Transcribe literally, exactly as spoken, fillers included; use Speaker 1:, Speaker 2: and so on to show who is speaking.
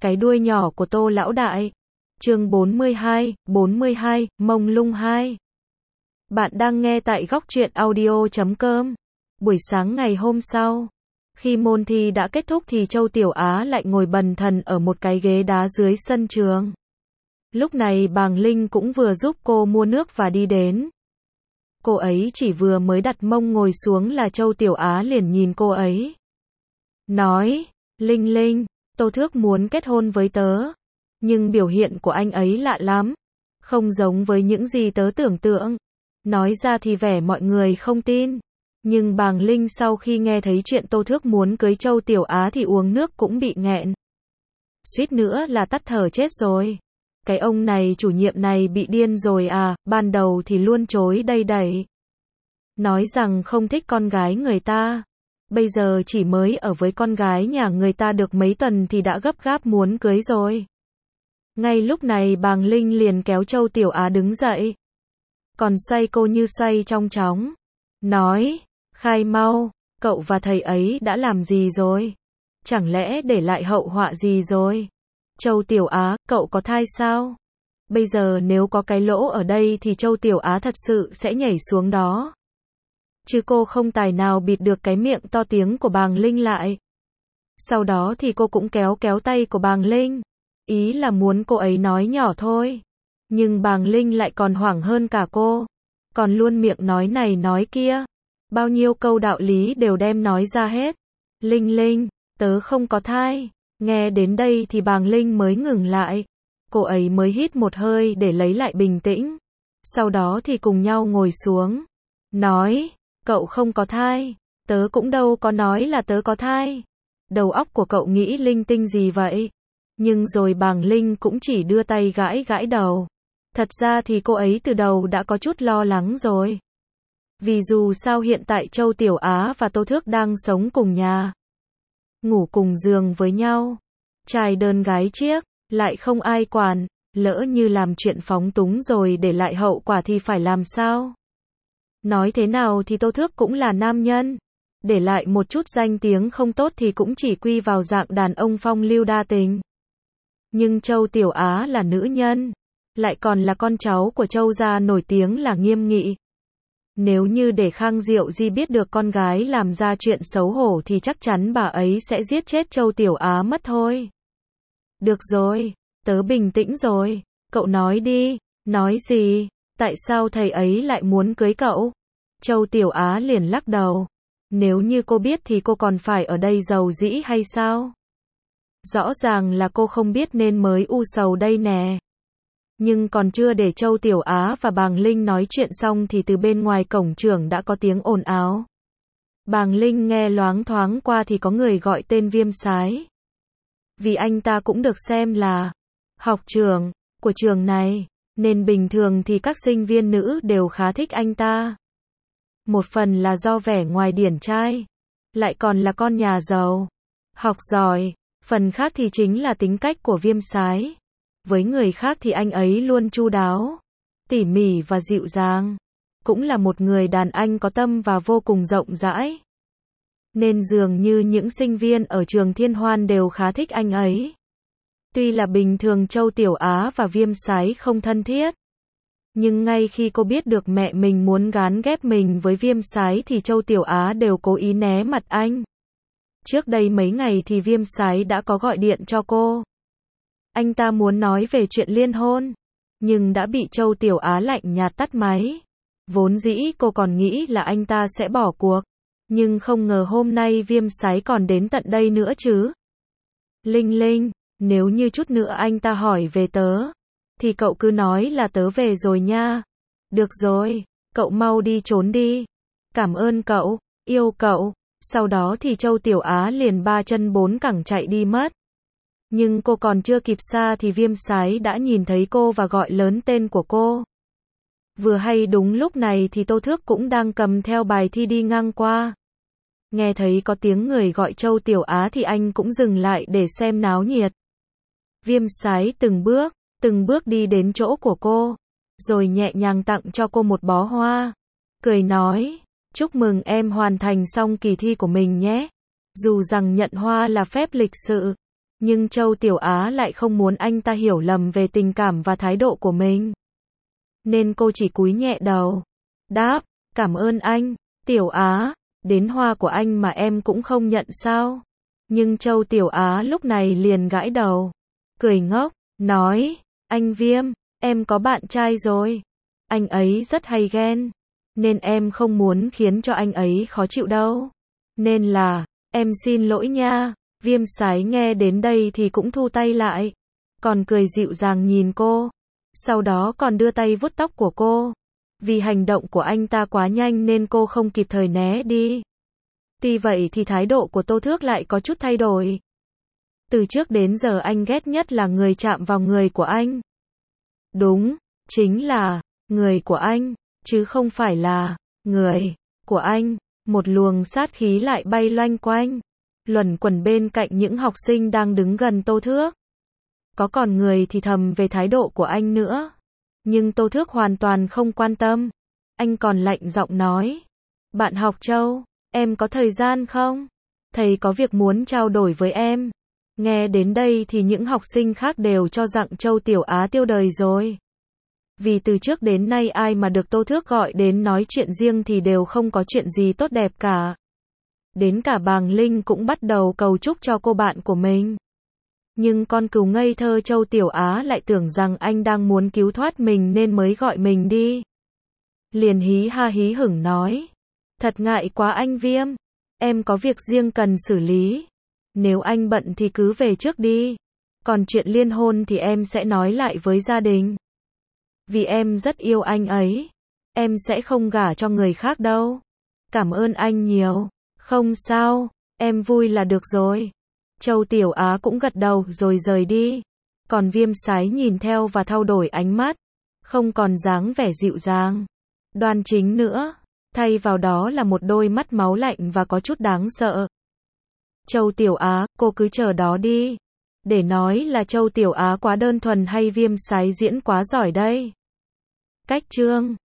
Speaker 1: Cái đuôi nhỏ của Tô lão đại. Chương bốn mươi hai, bốn mươi hai, mông lung hai. Bạn đang nghe tại góc truyện audio chấm com. Buổi sáng ngày hôm sau, khi môn thi đã kết thúc thì Châu Tiểu Á lại ngồi bần thần ở một cái ghế đá dưới sân trường. Lúc này Bàng Linh cũng vừa giúp cô mua nước và đi đến. Cô ấy chỉ vừa mới đặt mông ngồi xuống là Châu Tiểu Á liền nhìn cô ấy. Nói, Linh Linh, Tô Thước muốn kết hôn với tớ. Nhưng biểu hiện của anh ấy lạ lắm. Không giống với những gì tớ tưởng tượng. Nói ra thì vẻ mọi người không tin. Nhưng Bàng Linh sau khi nghe thấy chuyện Tô Thước muốn cưới Châu Tiểu Á thì uống nước cũng bị nghẹn. Suýt nữa là tắt thở chết rồi. Cái ông này chủ nhiệm này bị điên rồi à, ban đầu thì luôn chối đầy đẩy. Nói rằng không thích con gái người ta. Bây giờ chỉ mới ở với con gái nhà người ta được mấy tuần thì đã gấp gáp muốn cưới rồi. Ngay lúc này Bàng Linh liền kéo Châu Tiểu Á đứng dậy. Còn xoay cô như xoay trong chóng. Nói, khai mau, cậu và thầy ấy đã làm gì rồi? Chẳng lẽ để lại hậu họa gì rồi? Châu Tiểu Á, cậu có thai sao? Bây giờ nếu có cái lỗ ở đây thì Châu Tiểu Á thật sự sẽ nhảy xuống đó. Chứ cô không tài nào bịt được cái miệng to tiếng của Bàng Linh lại. Sau đó thì cô cũng kéo kéo tay của Bàng Linh. Ý là muốn cô ấy nói nhỏ thôi. Nhưng Bàng Linh lại còn hoảng hơn cả cô. Còn luôn miệng nói này nói kia. Bao nhiêu câu đạo lý đều đem nói ra hết. Linh Linh, tớ không có thai. Nghe đến đây thì Bàng Linh mới ngừng lại. Cô ấy mới hít một hơi để lấy lại bình tĩnh. Sau đó thì cùng nhau ngồi xuống. Nói, cậu không có thai. Tớ cũng đâu có nói là tớ có thai. Đầu óc của cậu nghĩ linh tinh gì vậy? Nhưng rồi Bàng Linh cũng chỉ đưa tay gãi gãi đầu. Thật ra thì cô ấy từ đầu đã có chút lo lắng rồi. Vì dù sao hiện tại Châu Tiểu Á và Tô Thước đang sống cùng nhà. Ngủ cùng giường với nhau. Trai đơn gái chiếc, lại không ai quản. Lỡ như làm chuyện phóng túng rồi để lại hậu quả thì phải làm sao? Nói thế nào thì Tô Thước cũng là nam nhân. Để lại một chút danh tiếng không tốt thì cũng chỉ quy vào dạng đàn ông phong lưu đa tình. Nhưng Châu Tiểu Á là nữ nhân. Lại còn là con cháu của Châu gia nổi tiếng là nghiêm nghị. Nếu như để Khang Diệu Di biết được con gái làm ra chuyện xấu hổ thì chắc chắn bà ấy sẽ giết chết Châu Tiểu Á mất thôi. Được rồi, tớ bình tĩnh rồi. Cậu nói đi. Nói gì? Tại sao thầy ấy lại muốn cưới cậu? Châu Tiểu Á liền lắc đầu. Nếu như cô biết thì cô còn phải ở đây giàu dĩ hay sao? Rõ ràng là cô không biết nên mới u sầu đây nè. Nhưng còn chưa để Châu Tiểu Á và Bàng Linh nói chuyện xong thì từ bên ngoài cổng trường đã có tiếng ồn ào. Bàng Linh nghe loáng thoáng qua thì có người gọi tên Viêm Sái. Vì anh ta cũng được xem là học trưởng của trường này, nên bình thường thì các sinh viên nữ đều khá thích anh ta. Một phần là do vẻ ngoài điển trai, lại còn là con nhà giàu, học giỏi, phần khác thì chính là tính cách của Viêm Sái. Với người khác thì anh ấy luôn chu đáo, tỉ mỉ và dịu dàng. Cũng là một người đàn anh có tâm và vô cùng rộng rãi. Nên dường như những sinh viên ở trường Thiên Hoan đều khá thích anh ấy. Tuy là bình thường Châu Tiểu Á và Viêm Sái không thân thiết. Nhưng ngay khi cô biết được mẹ mình muốn gán ghép mình với Viêm Sái thì Châu Tiểu Á đều cố ý né mặt anh. Trước đây mấy ngày thì Viêm Sái đã có gọi điện cho cô. Anh ta muốn nói về chuyện liên hôn, nhưng đã bị Châu Tiểu Á lạnh nhạt tắt máy. Vốn dĩ cô còn nghĩ là anh ta sẽ bỏ cuộc, nhưng không ngờ hôm nay Viêm Sái còn đến tận đây nữa chứ. Linh Linh, nếu như chút nữa anh ta hỏi về tớ, thì cậu cứ nói là tớ về rồi nha. Được rồi, cậu mau đi trốn đi. Cảm ơn cậu, yêu cậu. Sau đó thì Châu Tiểu Á liền ba chân bốn cẳng chạy đi mất. Nhưng cô còn chưa kịp xa thì Viêm Sái đã nhìn thấy cô và gọi lớn tên của cô. Vừa hay đúng lúc này thì Tô Thước cũng đang cầm theo bài thi đi ngang qua. Nghe thấy có tiếng người gọi Châu Tiểu Á thì anh cũng dừng lại để xem náo nhiệt. Viêm Sái từng bước, từng bước đi đến chỗ của cô, rồi nhẹ nhàng tặng cho cô một bó hoa. Cười nói, chúc mừng em hoàn thành xong kỳ thi của mình nhé. Dù rằng nhận hoa là phép lịch sự, Nhưng Châu Tiểu Á lại không muốn anh ta hiểu lầm về tình cảm và thái độ của mình. Nên cô chỉ cúi nhẹ đầu. Đáp, cảm ơn anh, Tiểu Á, đến hoa của anh mà em cũng không nhận sao? Nhưng Châu Tiểu Á lúc này liền gãi đầu, cười ngốc, nói, anh Viêm, em có bạn trai rồi. Anh ấy rất hay ghen, nên em không muốn khiến cho anh ấy khó chịu đâu. Nên là, em xin lỗi nha. Viêm Sái nghe đến đây thì cũng thu tay lại, còn cười dịu dàng nhìn cô, sau đó còn đưa tay vuốt tóc của cô. Vì hành động của anh ta quá nhanh nên cô không kịp thời né đi. Tuy vậy thì thái độ của Tô Thước lại có chút thay đổi. Từ trước đến giờ anh ghét nhất là người chạm vào người của anh. Đúng, chính là người của anh, chứ không phải là người của anh. Một luồng sát khí lại bay loanh quanh, luẩn quẩn bên cạnh những học sinh đang đứng gần Tô Thước. Có còn người thì thầm về thái độ của anh nữa. Nhưng Tô Thước hoàn toàn không quan tâm. Anh còn lạnh giọng nói, bạn học Châu, em có thời gian không? Thầy có việc muốn trao đổi với em. Nghe đến đây thì những học sinh khác đều cho rằng Châu Tiểu Á tiêu đời rồi. Vì từ trước đến nay ai mà được Tô Thước gọi đến nói chuyện riêng thì đều không có chuyện gì tốt đẹp cả. Đến cả Bàng Linh cũng bắt đầu cầu chúc cho cô bạn của mình. Nhưng con cừu ngây thơ Châu Tiểu Á lại tưởng rằng anh đang muốn cứu thoát mình nên mới gọi mình đi. Liền hí ha hí hửng nói, thật ngại quá anh Viêm, em có việc riêng cần xử lý. Nếu anh bận thì cứ về trước đi. Còn chuyện liên hôn thì em sẽ nói lại với gia đình. Vì em rất yêu anh ấy. Em sẽ không gả cho người khác đâu. Cảm ơn anh nhiều. Không sao, em vui là được rồi. Châu Tiểu Á cũng gật đầu rồi rời đi. Còn Viêm Sái nhìn theo và thay đổi ánh mắt. Không còn dáng vẻ dịu dàng, đoan chính nữa. Thay vào đó là một đôi mắt máu lạnh và có chút đáng sợ. Châu Tiểu Á, cô cứ chờ đó đi. Để nói là Châu Tiểu Á quá đơn thuần hay Viêm Sái diễn quá giỏi đây? Cách chương